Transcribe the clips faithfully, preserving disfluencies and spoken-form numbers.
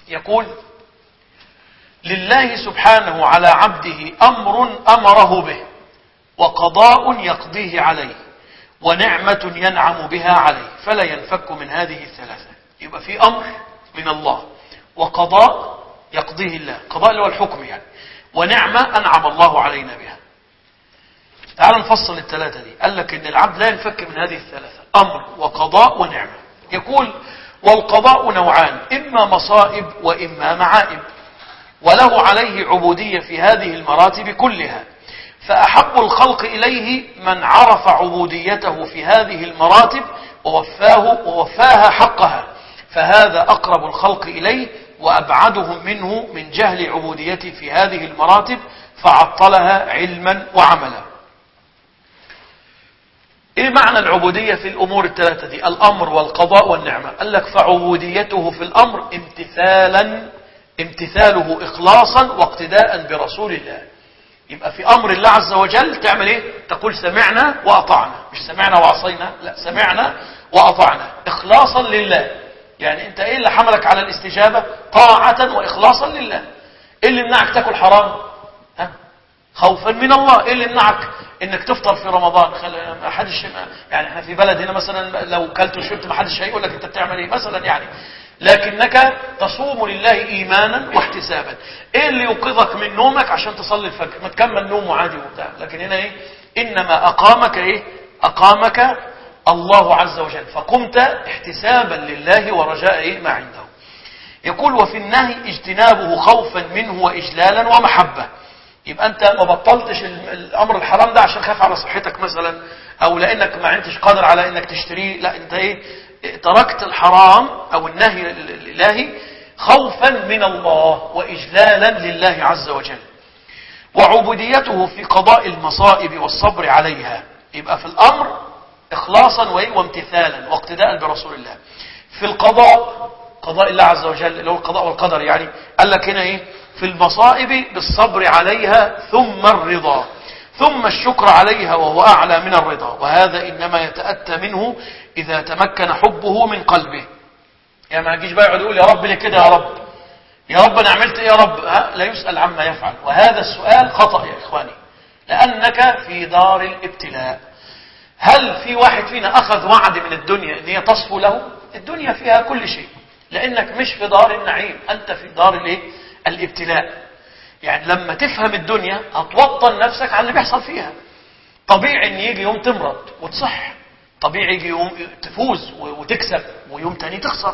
يقول: لله سبحانه على عبده أمر أمره به، وقضاء يقضيه عليه، ونعمة ينعم بها عليه، فلا ينفك من هذه الثلاثة. يبقى في أمر من الله، وقضاء يقضيه الله، قضاء اللي هو الحكم يعني، ونعمة أنعم الله علينا بها. تعال نفصل الثلاثة دي. قال لك إن العبد لا ينفك من هذه الثلاثة: أمر وقضاء ونعمة. يقول: والقضاء نوعان، إما مصائب وإما معائب، وله عليه عبودية في هذه المراتب كلها، فأحب الخلق إليه من عرف عبوديته في هذه المراتب ووفاه ووفاها حقها، فهذا أقرب الخلق إليه وأبعدهم منه من جهل عبوديته في هذه المراتب فعطلها علما وعملا. ايه معنى العبودية في الامور الثلاثة دي؟ الامر والقضاء والنعمة. قال لك: فعبوديته في الامر امتثالا امتثاله اخلاصا واقتداء برسول الله. يبقى في امر الله عز وجل تعمل ايه؟ تقول سمعنا واطعنا، مش سمعنا وعصينا، لا، سمعنا واطعنا اخلاصا لله. يعني انت ايه اللي حملك على الاستجابة؟ طاعة واخلاصا لله. ايه اللي يمنعك تاكل حرام؟ ها؟ خوفا من الله. ايه اللي يمنعك انك تفطر في رمضان؟ ما حدش، يعني احنا في بلد هنا مثلا لو كلت وشربت ما حدش هيقول لك انت بتعمل ايه مثلا يعني، لكنك تصوم لله ايمانا واحتسابا. ايه اللي يوقظك من نومك عشان تصلي الفجر؟ ما تكمل نوم عادي وبتاع. لكن هنا ايه؟ انما اقامك ايه؟ اقامك الله عز وجل، فقمت احتسابا لله ورجاء ايه؟ ما عنده. يقول: وفي النهي اجتنابه خوفا منه واجلالا ومحبة. يبقى انت ما بطلتش الامر الحرام ده عشان خاف على صحتك مثلا، او لانك ما انتش قادر على انك تشتريه، لا، انت ايه؟ تركت الحرام او النهي الالهي خوفا من الله واجلالا لله عز وجل. وعبوديته في قضاء المصائب والصبر عليها. يبقى في الامر اخلاصا وامتثالا واقتداء برسول الله. في القضاء، قضاء الله عز وجل اللي هو القضاء والقدر يعني، قال لك هنا ايه؟ في المصائب بالصبر عليها، ثم الرضا، ثم الشكر عليها، وهو أعلى من الرضا، وهذا إنما يتأتى منه إذا تمكن حبه من قلبه. يعني ما يجيش بقى يقعد يقول: يا رب ليه كده؟ يا رب يا رب أنا عملت إيه يا رب؟ ها؟ لا يسأل عما يفعل. وهذا السؤال خطأ يا إخواني، لأنك في دار الابتلاء. هل في واحد فينا أخذ وعد من الدنيا أن هي تصفو له؟ الدنيا فيها كل شيء، لأنك مش في دار النعيم، أنت في دار الايه؟ الابتلاء. يعني لما تفهم الدنيا هتوطن نفسك على اللي بيحصل فيها. طبيعي ان يجي يوم تمرض وتصح، طبيعي يجي يوم تفوز وتكسب ويوم تاني تخسر،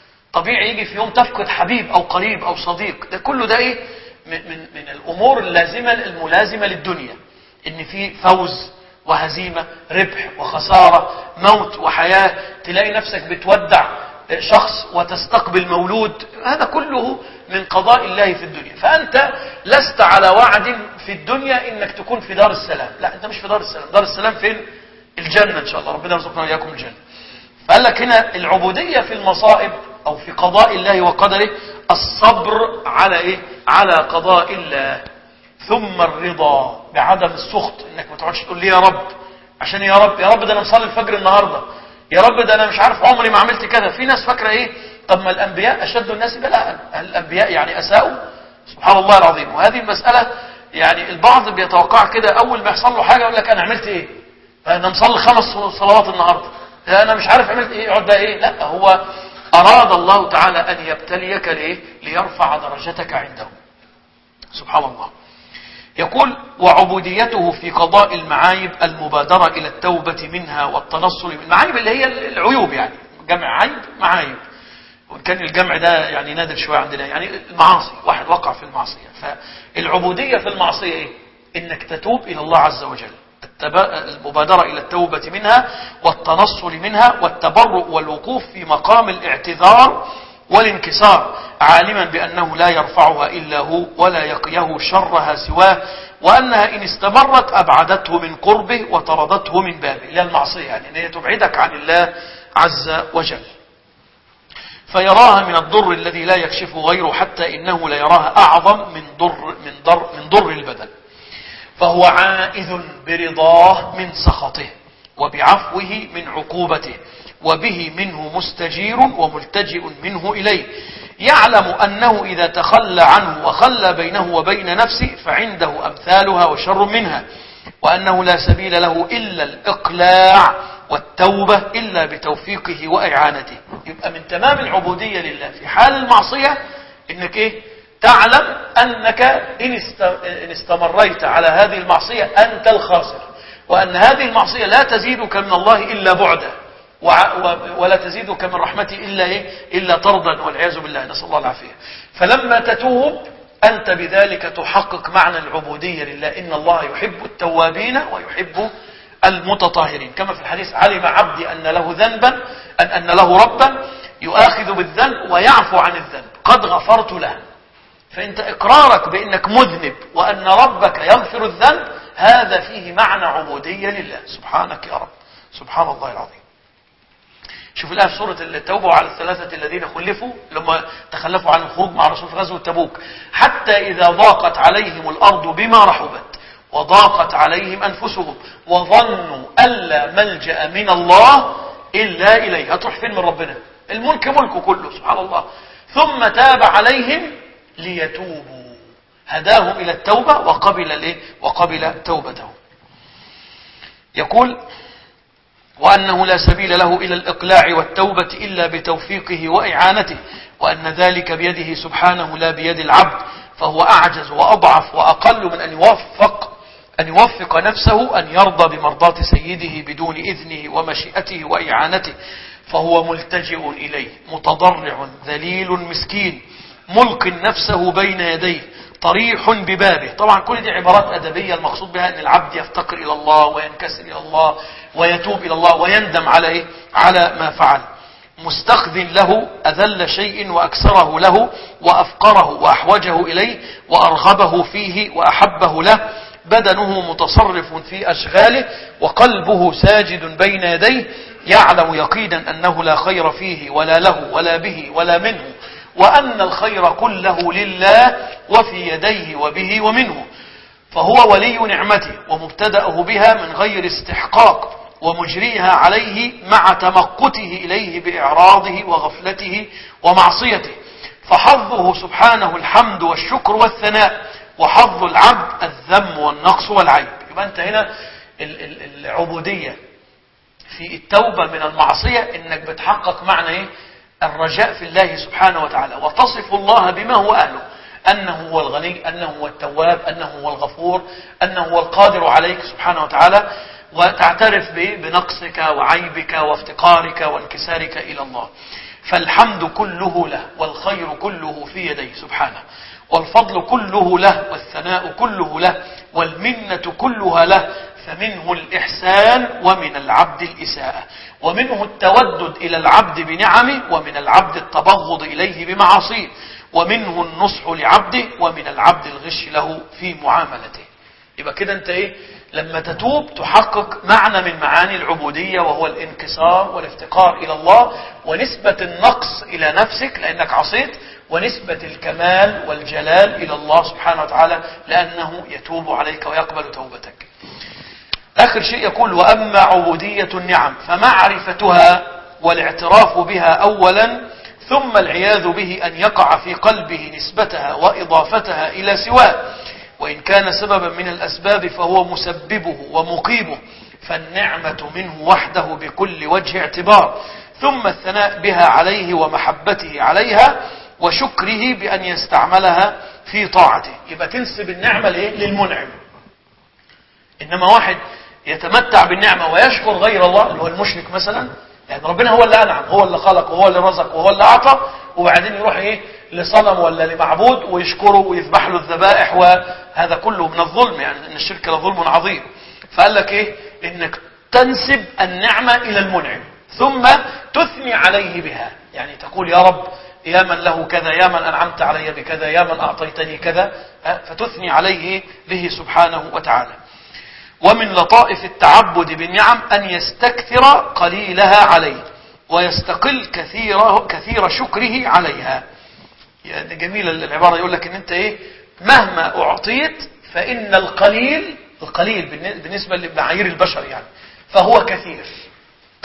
طبيعي يجي في يوم تفقد حبيب او قريب او صديق. ده كله ده ايه؟ من, من, من الامور اللازمة الملازمة للدنيا، ان في فوز وهزيمة، ربح وخسارة، موت وحياة، تلاقي نفسك بتودع شخص وتستقبل مولود. هذا كله من قضاء الله في الدنيا. فأنت لست على وعد في الدنيا إنك تكون في دار السلام، لا، أنت مش في دار السلام. دار السلام فين؟ الجنة إن شاء الله، ربنا يرزقنا وإياكم الجنة. فقال لك هنا العبودية في المصائب أو في قضاء الله وقدره الصبر على إيه؟ على قضاء الله، ثم الرضا بعدم السخط، إنك ما تقعدش تقول لي يا رب عشان يا رب يا رب ده أنا مصلي الفجر النهاردة، يا رب ده أنا مش عارف عمري ما عملت كذا. في ناس فاكرة إيه؟ طب ما الأنبياء أشد الناس بلاء، الأنبياء يعني أساءوا؟ سبحان الله العظيم. وهذه المسألة يعني البعض بيتوقع كده، أول ما يحصل له حاجة يقول لك أنا عملت إيه؟ أنا مصلي خمس صلوات النهاردة، أنا مش عارف عملت إيه، يقعد بقى إيه؟ لا، هو أراد الله تعالى أن يبتليك ليه؟ ليرفع درجتك عنده. سبحان الله. يقول: وعبوديته في قضاء المعايب المبادرة إلى التوبة منها والتنصل من المعايب اللي هي العيوب، يعني جمع عيب معايب، وكان الجمع ده يعني نادر شوية عندنا، يعني المعاصي، واحد وقع في المعصية. فالعبودية في المعصية ايه؟ انك تتوب الى الله عز وجل، المبادرة الى التوبة منها والتنصل منها والتبرؤ والوقوف في مقام الاعتذار والانكسار، عالما بأنه لا يرفعها إلا هو ولا يقيه شرها سواه، وأنها إن استمرت أبعدته من قربه وطردته من بابه. لا المعصية يعني أن هي تبعدك عن الله عز وجل، فيراها من الضر الذي لا يكشفه غيره، حتى إنه لا يراها أعظم من ضر من ضر من ضر البدن. فهو عائذ برضاه من سخطه وبعفوه من عقوبته، وبه منه مستجير وملتجئ منه إليه. يعلم أنه إذا تخلى عنه وخلى بينه وبين نفسه فعنده أمثالها وشر منها، وأنه لا سبيل له إلا الإقلاع والتوبة إلا بتوفيقه وإعانته. يبقى من تمام العبودية لله في حال المعصية إنك إيه؟ تعلم أنك إن استمريت على هذه المعصية أنت الخاسر، وأن هذه المعصية لا تزيدك من الله إلا بعدا، ولا تزيدك من رحمته إلا إيه؟ إلا طردا، والعياذ بالله، نسأل الله العافية. فلما تتوب أنت بذلك تحقق معنى العبودية لله. إن الله يحب التوابين ويحب المتطهرين، كما في الحديث: علم عبدي أن له ذنبا أن, أن له ربا يؤاخذ بالذنب ويعفو عن الذنب قد غفرت له. فأنت إقرارك بأنك مذنب وأن ربك يغفر الذنب هذا فيه معنى عبودية لله. سبحانك يا رب، سبحان الله العظيم. شوف الآية في سورة التوبة: وعلى الثلاثة الذين خلفوا لما تخلفوا عن الخروج مع الرسول في غزوة تبوك حتى إذا ضاقت عليهم الأرض بما رحبت وضاقت عليهم أنفسهم وظنوا أن لا ملجأ من الله إلا إليه. هتروح فين من ربنا؟ الملك ملكه كله سبحان الله. ثم تاب عليهم ليتوبوا، هداهم إلى التوبة وقبل الإيه؟ وقبل توبتهم. يقول: وأنه لا سبيل له إلى الإقلاع والتوبة إلا بتوفيقه وإعانته، وأن ذلك بيده سبحانه لا بيد العبد، فهو أعجز وأضعف وأقل من أن يوفق أن يوفق نفسه أن يرضى بمرضاة سيده بدون إذنه ومشيئته وإعانته، فهو ملتجئ إليه متضرع ذليل مسكين ملق نفسه بين يديه طريح ببابه. طبعا كل دي عبارات أدبية المقصود بها أن العبد يفتقر إلى الله وينكسر إلى الله ويتوب إلى الله ويندم على إيه؟ على ما فعل. مستخذ له أذل شيء وأكسره له وأفقره وأحوجه إليه وأرغبه فيه وأحبه له، بدنه متصرف في أشغاله وقلبه ساجد بين يديه، يعلم يقينا أنه لا خير فيه ولا له ولا به ولا منه، وأن الخير كله لله وفي يديه وبه ومنه، فهو ولي نعمته ومبتدأه بها من غير استحقاق ومجريها عليه مع تمقته إليه بإعراضه وغفلته ومعصيته. فحظه سبحانه الحمد والشكر والثناء، وحظ العبد الذم والنقص والعيب. يبقى أنت هنا العبودية في التوبة من المعصية إنك بتحقق معنى إيه؟ الرجاء في الله سبحانه وتعالى، وتصف الله بما هو أهله، أنه هو الغني، أنه هو التواب، أنه هو الغفور، أنه هو القادر عليك سبحانه وتعالى، وتعترف بنقصك وعيبك وافتقارك وانكسارك إلى الله. فالحمد كله له، والخير كله في يديه سبحانه، والفضل كله له، والثناء كله له، والمنة كلها له. فمنه الإحسان ومن العبد الإساءة، ومنه التودد إلى العبد بنعمه، ومن العبد التبغض إليه بمعاصيه، ومنه النصح لعبده، ومن العبد الغش له في معاملته. يبقى كده أنت إيه؟ لما تتوب تحقق معنى من معاني العبودية، وهو الانكسار والافتقار إلى الله، ونسبة النقص إلى نفسك لأنك عصيت، ونسبة الكمال والجلال إلى الله سبحانه وتعالى لأنه يتوب عليك ويقبل توبتك. آخر شيء يقول: وأما عبودية النعم فمعرفتها والاعتراف بها أولا، ثم العياذ به أن يقع في قلبه نسبتها وإضافتها إلى سواه، وإن كان سببا من الأسباب فهو مسببه ومقيمه، فالنعمة منه وحده بكل وجه اعتبار، ثم الثناء بها عليه ومحبته عليها وشكره بأن يستعملها في طاعته. يبقى تنسب النعمة للمنعم. إنما واحد يتمتع بالنعمة ويشكر غير الله، اللي هو المشرك مثلا، يعني ربنا هو اللي أنعم، هو اللي خلق وهو اللي رزق وهو اللي أعطى، وبعدين يروح إيه لصنم ولا لمعبود ويشكره ويذبح له الذبائح، وهذا كله من الظلم، يعني إن الشرك لظلم عظيم. فقال لك إيه؟ إنك تنسب النعمة إلى المنعم ثم تثني عليه بها، يعني تقول: يا رب يا من له كذا، يا من أنعمت علي بكذا، يا من أعطيتني كذا، فتثني عليه به سبحانه وتعالى. ومن لطائف التعبد بالنعم أن يستكثر قليلها عليه ويستقل كثير, كثير شكره عليها. يعني جميلة العبارة، يقول لك إن أنت إيه؟ مهما أعطيت فإن القليل القليل بالنسبة لمعايير البشر يعني فهو كثير.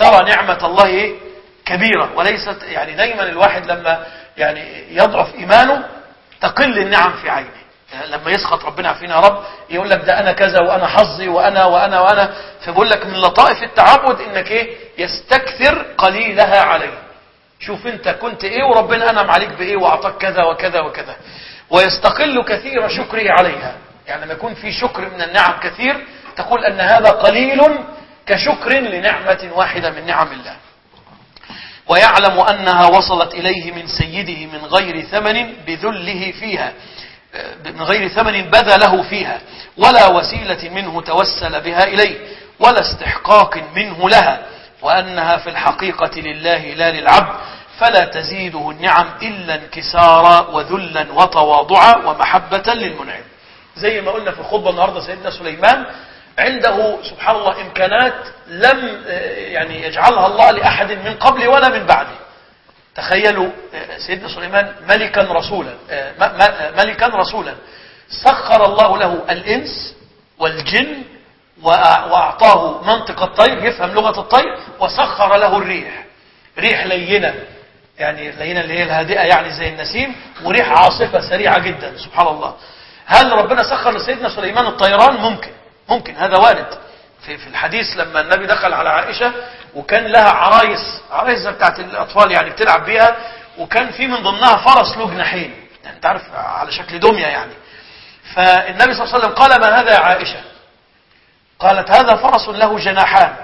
ترى نعمة الله إيه؟ كبيرة، وليست يعني دايما الواحد لما يعني يضعف إيمانه تقل النعم في عينه. يعني لما يسخط ربنا فينا يا رب يقول لك ده أنا كذا وأنا حظي وأنا وأنا وأنا، فبقول لك من لطائف التعبد إنك إيه؟ يستكثر قليلها عليه. شوف أنت كنت إيه وربنا أنعم عليك بإيه وأعطاك كذا وكذا وكذا، ويستقل كثير شكره عليها. يعني لما يكون في شكر من النعم كثير تقول أن هذا قليل كشكر لنعمة واحدة من نعم الله. ويعلم أنها وصلت إليه من سيده من غير ثمن بذله فيها، من غير ثمن بذله فيها، ولا وسيلة منه توسل بها إليه، ولا استحقاق منه لها، وأنها في الحقيقة لله لا للعبد، فلا تزيده النعم إلا انكسارا وذلا وتواضعا ومحبة للمنعم. زي ما قلنا في الخطبة النهاردة سيدنا سليمان عنده سبحان الله إمكانات لم يعني يجعلها الله لأحد من قبل ولا من بعده. تخيلوا سيدنا سليمان ملكا رسولا ملكا رسولا سخر الله له الإنس والجن وأعطاه منطق الطير يفهم لغة الطير، وسخر له الريح، ريح لينة يعني لينة اللي هي الهادئة يعني زي النسيم، وريح عاصفة سريعة جدا. سبحان الله. هل ربنا سخر لسيدنا سليمان الطيران؟ ممكن ممكن هذا وارد. في في الحديث لما النبي دخل على عائشة وكان لها عرايس عرايس بتاعت الأطفال يعني بتلعب بيها، وكان في من ضمنها فرس له جناحين يعني انت عارف على شكل دمية يعني. فالنبي صلى الله عليه وسلم قال ما هذا يا عائشة؟ قالت هذا فرس له جناحان.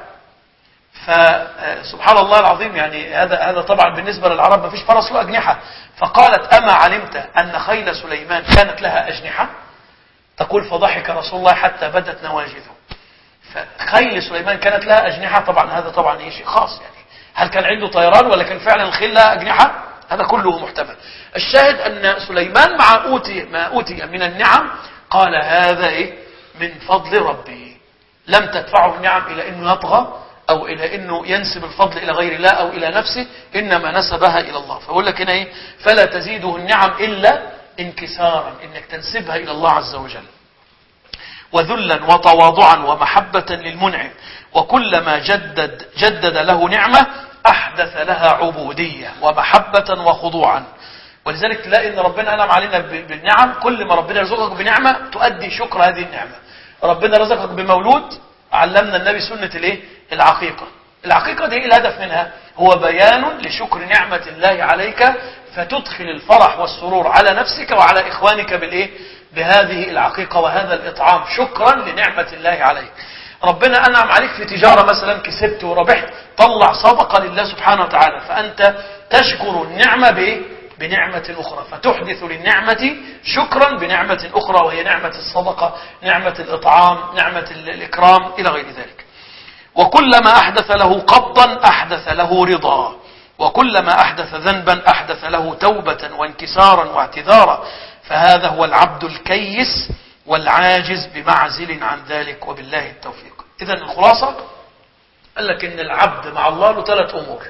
فسبحان الله العظيم يعني هذا هذا طبعا بالنسبة للعرب ما فيش فرس له أجنحة. فقالت أما علمت أن خيل سليمان كانت لها أجنحة؟ تقول فضحك رسول الله حتى بدت نواجذه. فخيل سليمان كانت لها أجنحة، طبعا هذا طبعا شيء خاص يعني. هل كان عنده طيران ولا كان فعلا الخيل لها أجنحة؟ هذا كله محتمل. الشاهد أن سليمان مع أوتي ما أوتي من النعم قال هذا إيه؟ من فضل ربي. لم تدفعه النعم إلى أنه يطغى أو إلى أنه ينسب الفضل إلى غير الله أو إلى نفسه، إنما نسبها إلى الله. فأقول لك هنا إيه؟ فلا تزيده النعم إلا انكسارا، إنك تنسبها إلى الله عز وجل، وذلا وتواضعا ومحبة للمنعم. وكلما جدد جدد له نعمة أحدث لها عبودية ومحبة وخضوعا. ولذلك تلاقي إن ربنا أنعم علينا بالنعم، كل ما ربنا يرزقك بنعمة تؤدي شكر هذه النعمة. ربنا رزقك بمولود، علمنا النبي سنة الايه؟ العقيقة. العقيقة دي الهدف منها هو بيان لشكر نعمة الله عليك، فتدخل الفرح والسرور على نفسك وعلى إخوانك بالإيه؟ بهذه العقيقة وهذا الإطعام شكرا لنعمة الله عليك. ربنا أنعم عليك في تجارة مثلا، كسبت وربحت، طلع صدقة لله سبحانه وتعالى، فأنت تشكر النعمة بإيه؟ بنعمة أخرى، فتحدث للنعمة شكرا بنعمة أخرى، وهي نعمة الصدقة، نعمة الإطعام، نعمة الإكرام إلى غير ذلك. وكلما أحدث له قبضا أحدث له رضا، وكلما أحدث ذنبا أحدث له توبة وانكسارا واعتذارا. فهذا هو العبد الكيس والعاجز بمعزل عن ذلك، وبالله التوفيق. إذن الخلاصة قال لك إن العبد مع الله له ثلاث أمور.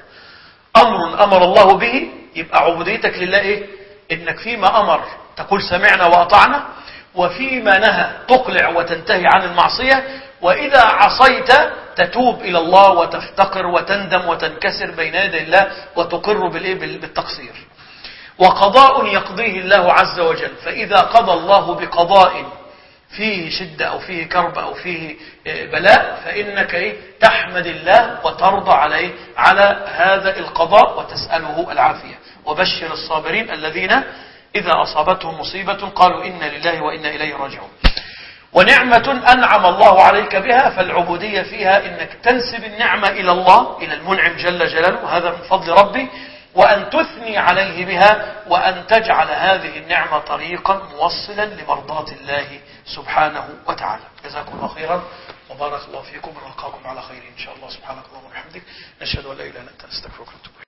أمر أمر الله به، يبقى عبوديتك لله إيه؟ إنك فيما أمر تقول سمعنا وأطعنا، وفيما نهى تقلع وتنتهي عن المعصية، وإذا عصيت تتوب إلى الله وتفتقر وتندم وتنكسر بين يدي الله وتقر بالإيه؟ بالتقصير. وقضاء يقضيه الله عز وجل، فإذا قضى الله بقضاء فيه شدة أو فيه كرب أو فيه بلاء فإنك إيه؟ تحمد الله وترضى عليه على هذا القضاء وتسأله العافية. وبشر الصابرين الذين إذا أصابتهم مصيبة قالوا إنا لله وإنا إليه راجعون. ونعمة أنعم الله عليك بها، فالعبودية فيها إنك تنسب النعمة إلى الله، إلى المنعم جل جلاله، هذا من فضل ربي، وأن تثني عليه بها، وأن تجعل هذه النعمة طريقا موصلا لمرضاة الله سبحانه وتعالى. جزاكم الله خيرا وبارك الله فيكم، ونلقاكم على خير إن شاء الله. سبحانك اللهم وبحمدك، نشهد أن لا إله إلا أنت، نستغفرك ونتوب إليك.